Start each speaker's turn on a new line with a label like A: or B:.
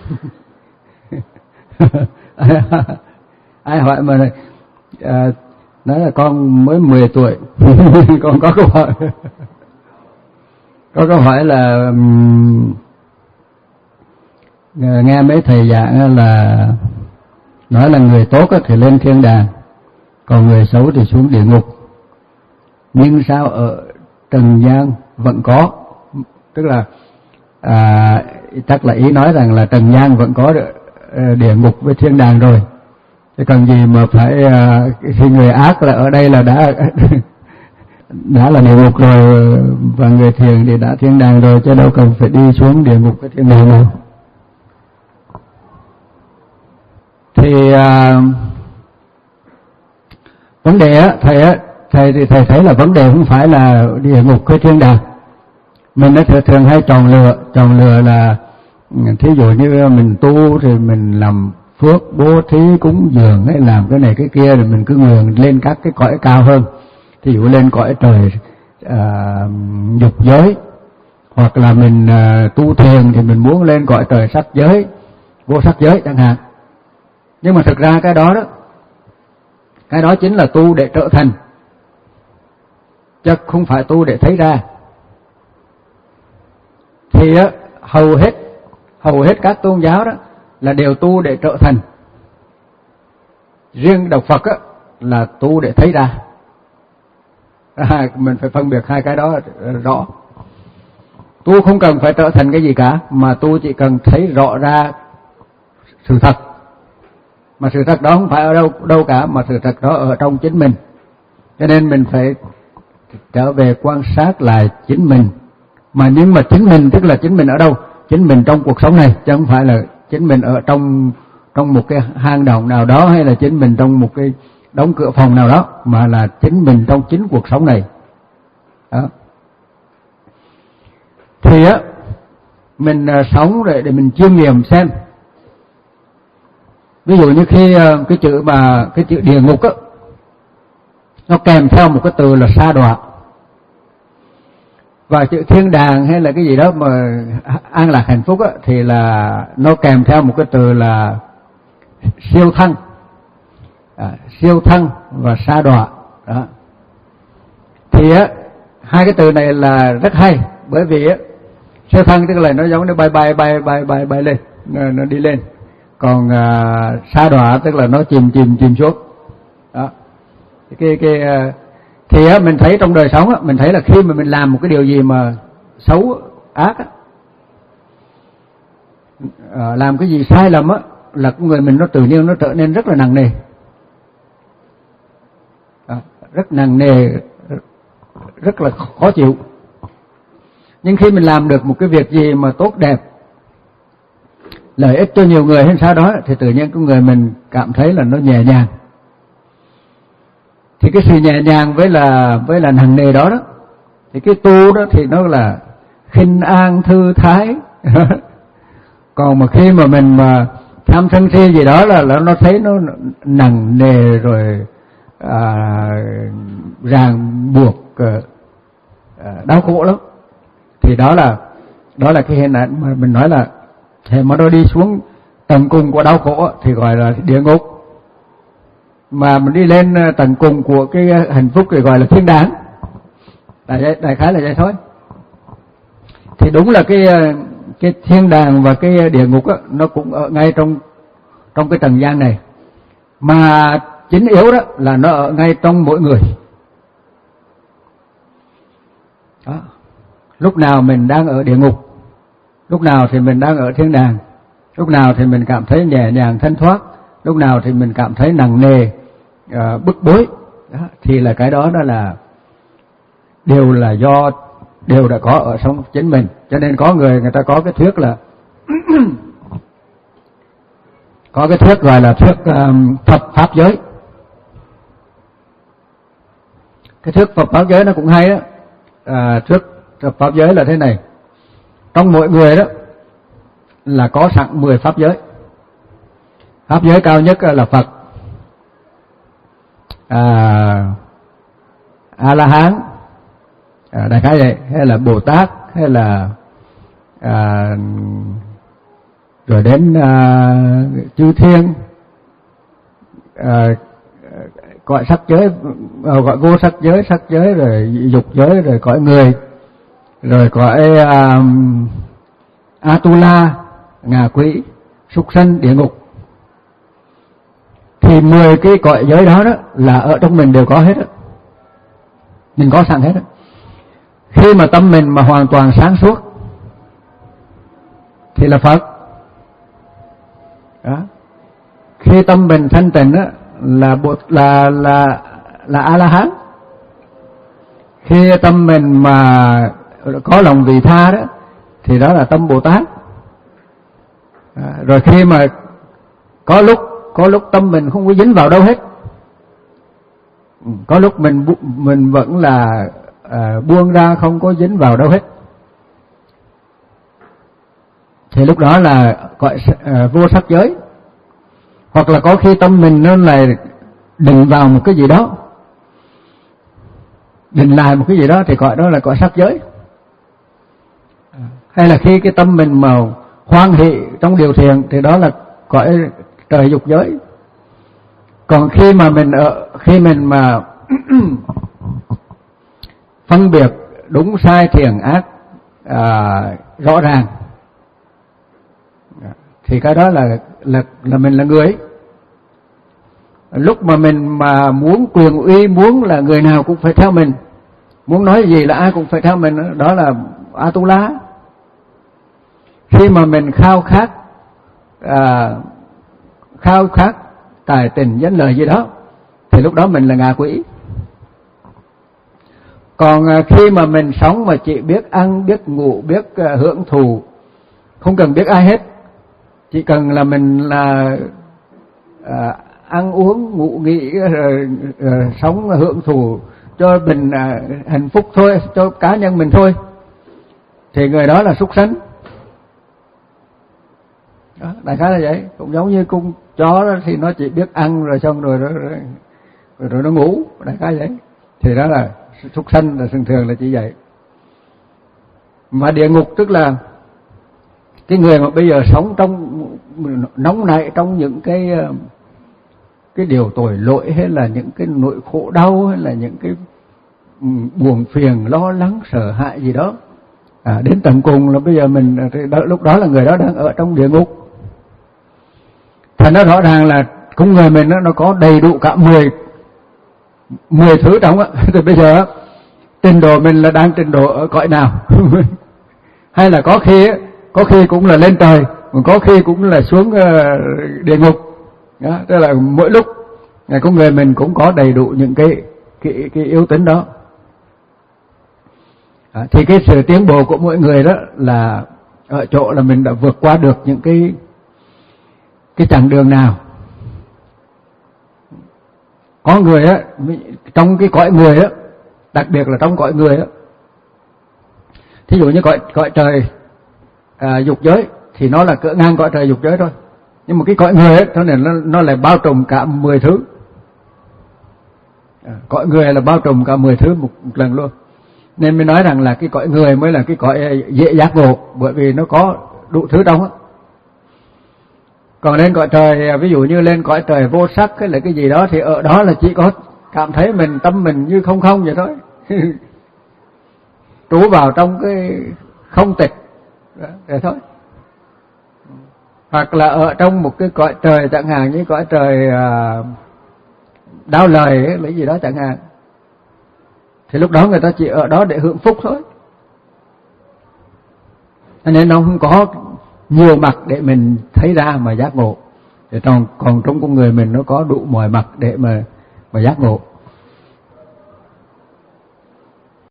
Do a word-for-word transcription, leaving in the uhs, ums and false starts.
A: Ai hỏi mà à, nói là con mới mười tuổi. Con có câu hỏi có câu hỏi là um, nghe mấy thầy giảng là nói là người tốt thì lên thiên đàng, còn người xấu thì xuống địa ngục. Nhưng sao ở trần gian vẫn có, tức là à, chắc là ý nói rằng là trần gian vẫn có địa ngục với thiên đàng rồi, chứ cần gì mà phải à, khi người ác là ở đây là đã đã là địa ngục rồi, và người thiện thì đã thiên đàng rồi, chứ đâu cần phải đi xuống địa ngục với thiên đàng đâu. Thì à, vấn đề á, thầy á, thầy thì thầy thấy là vấn đề không phải là địa ngục hay thiên đàng. Mình nó thường, thường hay tròn lừa, tròn lừa là thí dụ như mình tu thì mình làm phước bố thí cúng dường hay làm cái này cái kia, rồi mình cứ ngường lên các cái cõi cao hơn, thí dụ lên cõi trời à, dục giới, hoặc là mình à, tu thiền thì mình muốn lên cõi trời sắc giới, vô sắc giới chẳng hạn. Nhưng mà thực ra cái đó đó, cái đó chính là tu để trở thành, chứ không phải tu để thấy ra. Thì á, hầu hết hầu hết các tôn giáo đó là đều tu để trở thành. Riêng đạo Phật á là tu để thấy ra. À, mình phải phân biệt hai cái đó rõ. Tu không cần phải trở thành cái gì cả, mà tu chỉ cần thấy rõ ra sự thật. Mà sự thật đó không phải ở đâu đâu cả, mà sự thật đó ở trong chính mình. Cho nên mình phải trở về quan sát lại chính mình. Mà nhưng mà chính mình tức là chính mình ở đâu? Chính mình trong cuộc sống này, chứ không phải là chính mình ở trong trong một cái hang động nào đó, hay là chính mình trong một cái đóng cửa phòng nào đó, mà là chính mình trong chính cuộc sống này. Đó. Thì á, mình sống để để mình chiêm nghiệm xem. Ví dụ như khi cái chữ mà cái chữ địa ngục á, nó kèm theo một cái từ là sa đọa. Và chữ thiên đàng hay là cái gì đó mà an lạc hạnh phúc á, thì là nó kèm theo một cái từ là siêu thăng. À, siêu thăng và sa đọa. Đó. Thì á, hai cái từ này là rất hay, bởi vì á, siêu thăng tức là nó giống như bay bay bay bay bay bay lên, nó, nó đi lên. Còn à, sa đọa tức là nó chìm chìm chìm xuống. Đó. Cái cái thì á, mình thấy trong đời sống á, mình thấy là khi mà mình làm một cái điều gì mà xấu ác á, à, làm cái gì sai lầm á, là con người mình nó tự nhiên nó trở nên rất là nặng nề. À, rất nặng nề, rất là khó chịu. Nhưng khi mình làm được một cái việc gì mà tốt đẹp, lợi ích cho nhiều người hay sao đó, thì tự nhiên con người mình cảm thấy là nó nhẹ nhàng. Thì cái sự nhẹ nhàng với là với là nặng nề đó đó, thì cái tu đó thì nó là khinh an thư thái. Còn mà khi mà mình mà tham sân si gì đó là, là nó thấy nó nặng nề rồi, à, ràng buộc, à, đau khổ lắm. Thì đó là đó là cái hình ảnh mà mình nói là thế mà nó đi xuống tận cùng của đau khổ thì gọi là địa ngục, mà mình đi lên tận cùng của cái hạnh phúc thì gọi là thiên đàng. Đại, đại khái là vậy thôi. Thì đúng là cái cái thiên đàng và cái địa ngục á, nó cũng ở ngay trong trong cái trần gian này, mà chính yếu đó là nó ở ngay trong mỗi người. Đó. Lúc nào mình đang ở địa ngục, lúc nào thì mình đang ở thiên đàng, lúc nào thì mình cảm thấy nhẹ nhàng thanh thoát, lúc nào thì mình cảm thấy nặng nề, uh, bức bối. Đó. Thì là cái đó đó là đều là do đều đã có ở trong chính mình. Cho nên có người người ta có cái thuyết là có cái thuyết gọi là thuyết um, thập pháp giới. Cái thuyết Phật pháp giới nó cũng hay đó. À, thuyết thập pháp giới là thế này: trong mỗi người đó là có sẵn mười pháp giới. Pháp giới cao nhất là Phật, à, A La Hán, à, đại khái vậy, hay là Bồ Tát, hay là à, rồi đến à, chư thiên, à, cõi sắc giới, à, gọi vô sắc giới, sắc giới, rồi dục giới, rồi cõi người, rồi cõi à, Atula, ngạ quỷ, súc sanh, địa ngục. Thì mười cái cõi giới đó, đó là ở trong mình đều có hết đó. Mình có sẵn hết đó. Khi mà tâm mình mà hoàn toàn sáng suốt thì là Phật đó. Khi tâm mình thanh tịnh đó là bộ, là là là A La Hán. Khi tâm mình mà có lòng vị tha đó thì đó là tâm Bồ Tát. À, rồi khi mà có lúc có lúc tâm mình không có dính vào đâu hết, có lúc mình mình vẫn là à, buông ra, không có dính vào đâu hết, thì lúc đó là gọi à, vô sắc giới. Hoặc là có khi tâm mình nó là định vào một cái gì đó, định lại một cái gì đó thì gọi đó là gọi sắc giới. Hay là khi cái tâm mình mà hoan hỷ trong điều thiện thì đó là gọi trời dục giới. Còn khi mà mình ở khi mình mà phân biệt đúng sai thiện ác à, rõ ràng thì cái đó là là là mình là người. Lúc mà mình mà muốn quyền uy, muốn là người nào cũng phải theo mình, muốn nói gì là ai cũng phải theo mình, đó là Atula. Khi mà mình khao khát à, khao khát tài tình danh lợi gì đó thì lúc đó mình là ngạ quỷ. Còn khi mà mình sống mà chỉ biết ăn, biết ngủ, biết hưởng thụ, không cần biết ai hết, chỉ cần là mình là à, ăn uống ngủ nghỉ rồi, rồi sống hưởng thụ cho mình à, hạnh phúc thôi, cho cá nhân mình thôi, thì người đó là súc sanh. Đó, đại khái là vậy. Cũng giống như con chó đó thì nó chỉ biết ăn rồi xong rồi rồi, rồi, rồi, rồi nó ngủ, đại khái vậy. Thì đó là súc sanh, là thường thường là chỉ vậy. Mà địa ngục tức là cái người mà bây giờ sống trong nóng nảy trong những cái cái điều tội lỗi, hay là những cái nỗi khổ đau, hay là những cái buồn phiền, lo lắng, sợ hãi gì đó, à, đến tận cùng là bây giờ mình đó, lúc đó là người đó đang ở trong địa ngục. Thành nó rõ ràng là con người mình nó, nó có đầy đủ cả mười mười thứ trong á. Thì bây giờ trình độ mình là đang trình độ ở cõi nào? Hay là có khi có khi cũng là lên trời, còn có khi cũng là xuống uh, địa ngục. Đó, tức là mỗi lúc ngày con người mình cũng có đầy đủ những cái cái cái yếu tính đó. À, thì cái sự tiến bộ của mỗi người đó là ở chỗ là mình đã vượt qua được những cái cái chặng đường nào. Có người á, trong cái cõi người á, đặc biệt là trong cõi người á, thí dụ như cõi cõi trời à, dục giới thì nó là cỡ ngang cõi trời dục giới thôi, nhưng mà cái cõi người ấy, nó nó nó lại bao trùm cả mười thứ. À, cõi người là bao trùm cả mười thứ một, một lần luôn. Nên mới nói rằng là cái cõi người mới là cái cõi dễ giác ngộ, bởi vì nó có đủ thứ trong á. Còn lên cõi trời, ví dụ như lên cõi trời vô sắc hay là cái gì đó, thì ở đó là chỉ có cảm thấy mình, tâm mình như không không vậy thôi. Trú vào trong cái không tịch vậy thôi. Hoặc là ở trong một cái cõi trời chẳng hạn như cõi trời uh, đau lời ấy, lấy gì đó chẳng hạn, thì lúc đó người ta chỉ ở đó để hưởng phúc thôi. Nên nó không có nhiều mặt để mình thấy ra mà giác ngộ. Thì còn, còn trong con người mình nó có đủ mọi mặt để mà mà giác ngộ.